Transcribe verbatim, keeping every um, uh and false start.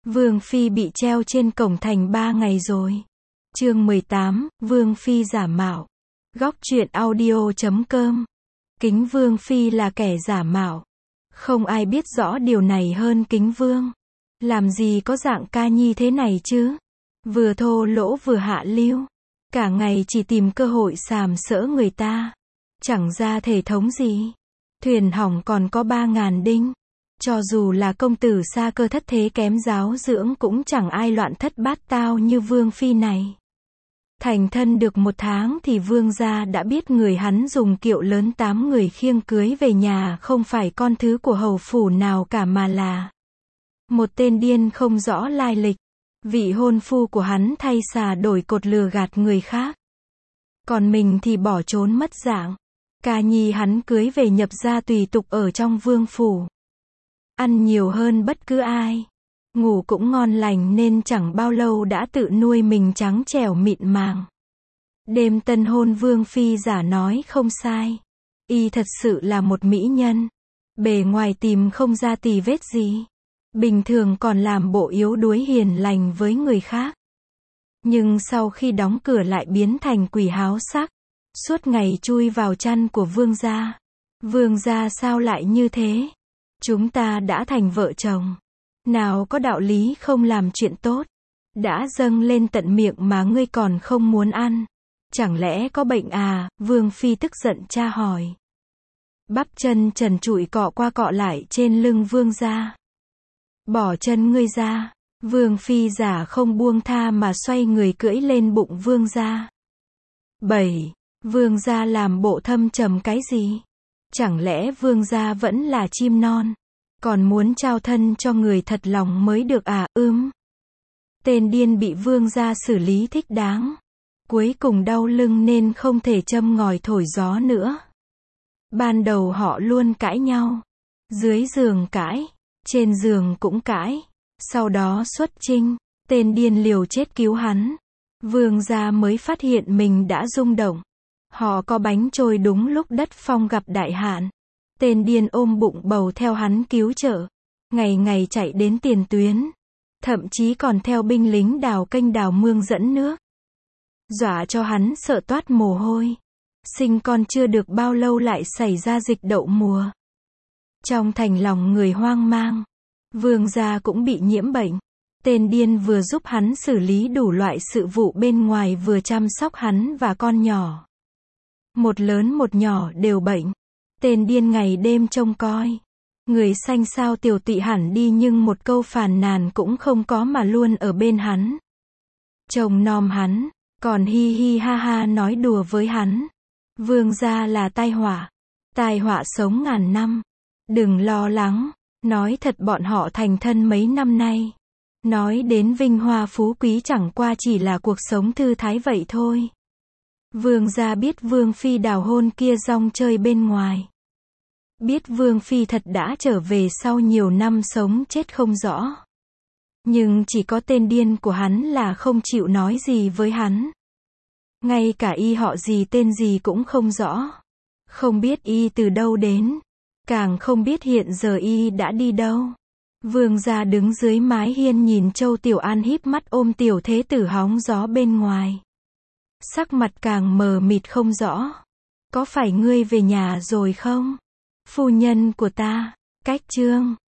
Vương Phi bị treo trên cổng thành ba ngày rồi. Chương mười tám, Vương Phi giả mạo. Góc truyện audio chấm com. Kính Vương Phi là kẻ giả mạo. Không ai biết rõ điều này hơn Kính Vương. Làm gì có dạng ca nhi thế này chứ? Vừa thô lỗ vừa hạ lưu. Cả ngày chỉ tìm cơ hội sàm sỡ người ta. Chẳng ra thể thống gì. Thuyền hỏng còn có ba ngàn đinh. Cho dù là công tử xa cơ thất thế kém giáo dưỡng cũng chẳng ai loạn thất bát tao như Vương Phi này. Thành thân được một tháng thì Vương gia đã biết người hắn dùng kiệu lớn tám người khiêng cưới về nhà không phải con thứ của hầu phủ nào cả mà là một tên điên không rõ lai lịch. Vị hôn phu của hắn thay xà đổi cột lừa gạt người khác. Còn mình thì bỏ trốn mất dạng. Ca nhi hắn cưới về nhập gia tùy tục ở trong vương phủ. Ăn nhiều hơn bất cứ ai. Ngủ cũng ngon lành nên chẳng bao lâu đã tự nuôi mình trắng trẻo mịn màng. Đêm tân hôn Vương Phi giả nói không sai. Y thật sự là một mỹ nhân. Bề ngoài tìm không ra tì vết gì. Bình thường còn làm bộ yếu đuối hiền lành với người khác. Nhưng sau khi đóng cửa lại biến thành quỷ háo sắc. Suốt ngày chui vào chăn của vương gia. Vương gia sao lại như thế? Chúng ta đã thành vợ chồng. Nào có đạo lý không làm chuyện tốt. Đã dâng lên tận miệng mà ngươi còn không muốn ăn. Chẳng lẽ có bệnh à? Vương Phi tức giận tra hỏi. Bắp chân trần trụi cọ qua cọ lại trên lưng vương gia. Bỏ chân ngươi ra. Vương Phi giả không buông tha mà xoay người cưỡi lên bụng vương gia. bảy. Vương gia làm bộ thâm trầm cái gì? Chẳng lẽ vương gia vẫn là chim non? Còn muốn trao thân cho người thật lòng mới được à? Ưm. Tên điên bị vương gia xử lý thích đáng. Cuối cùng đau lưng nên không thể châm ngòi thổi gió nữa. Ban đầu họ luôn cãi nhau. Dưới giường cãi. Trên giường cũng cãi. Sau đó xuất chinh. Tên điên liều chết cứu hắn. Vương gia mới phát hiện mình đã rung động. Họ có bánh trôi đúng lúc đất phong gặp đại hạn. Tên điên ôm bụng bầu theo hắn cứu trợ. Ngày ngày chạy đến tiền tuyến. Thậm chí còn theo binh lính đào kênh đào mương dẫn nước. Dọa cho hắn sợ toát mồ hôi. Sinh con chưa được bao lâu lại xảy ra dịch đậu mùa. Trong thành lòng người hoang mang. Vương gia cũng bị nhiễm bệnh. Tên điên vừa giúp hắn xử lý đủ loại sự vụ bên ngoài vừa chăm sóc hắn và con nhỏ. Một lớn một nhỏ đều bệnh. Tên điên ngày đêm trông coi. Người xanh xao tiểu tụy hẳn đi nhưng một câu phàn nàn cũng không có mà luôn ở bên hắn. Chồng nom hắn, còn hi hi ha ha nói đùa với hắn. Vương gia là tai họa. Tai họa sống ngàn năm. Đừng lo lắng. Nói thật bọn họ thành thân mấy năm nay. Nói đến vinh hoa phú quý chẳng qua chỉ là cuộc sống thư thái vậy thôi. Vương gia biết Vương Phi đào hôn kia rong chơi bên ngoài. Biết Vương Phi thật đã trở về sau nhiều năm sống chết không rõ. Nhưng chỉ có tên điên của hắn là không chịu nói gì với hắn. Ngay cả y họ gì tên gì cũng không rõ. Không biết y từ đâu đến. Càng không biết hiện giờ y đã đi đâu. Vương gia đứng dưới mái hiên nhìn Châu Tiểu An híp mắt ôm tiểu thế tử hóng gió bên ngoài. Sắc mặt càng mờ mịt không rõ. Có phải ngươi về nhà rồi không? Phu nhân của ta. Cách chương.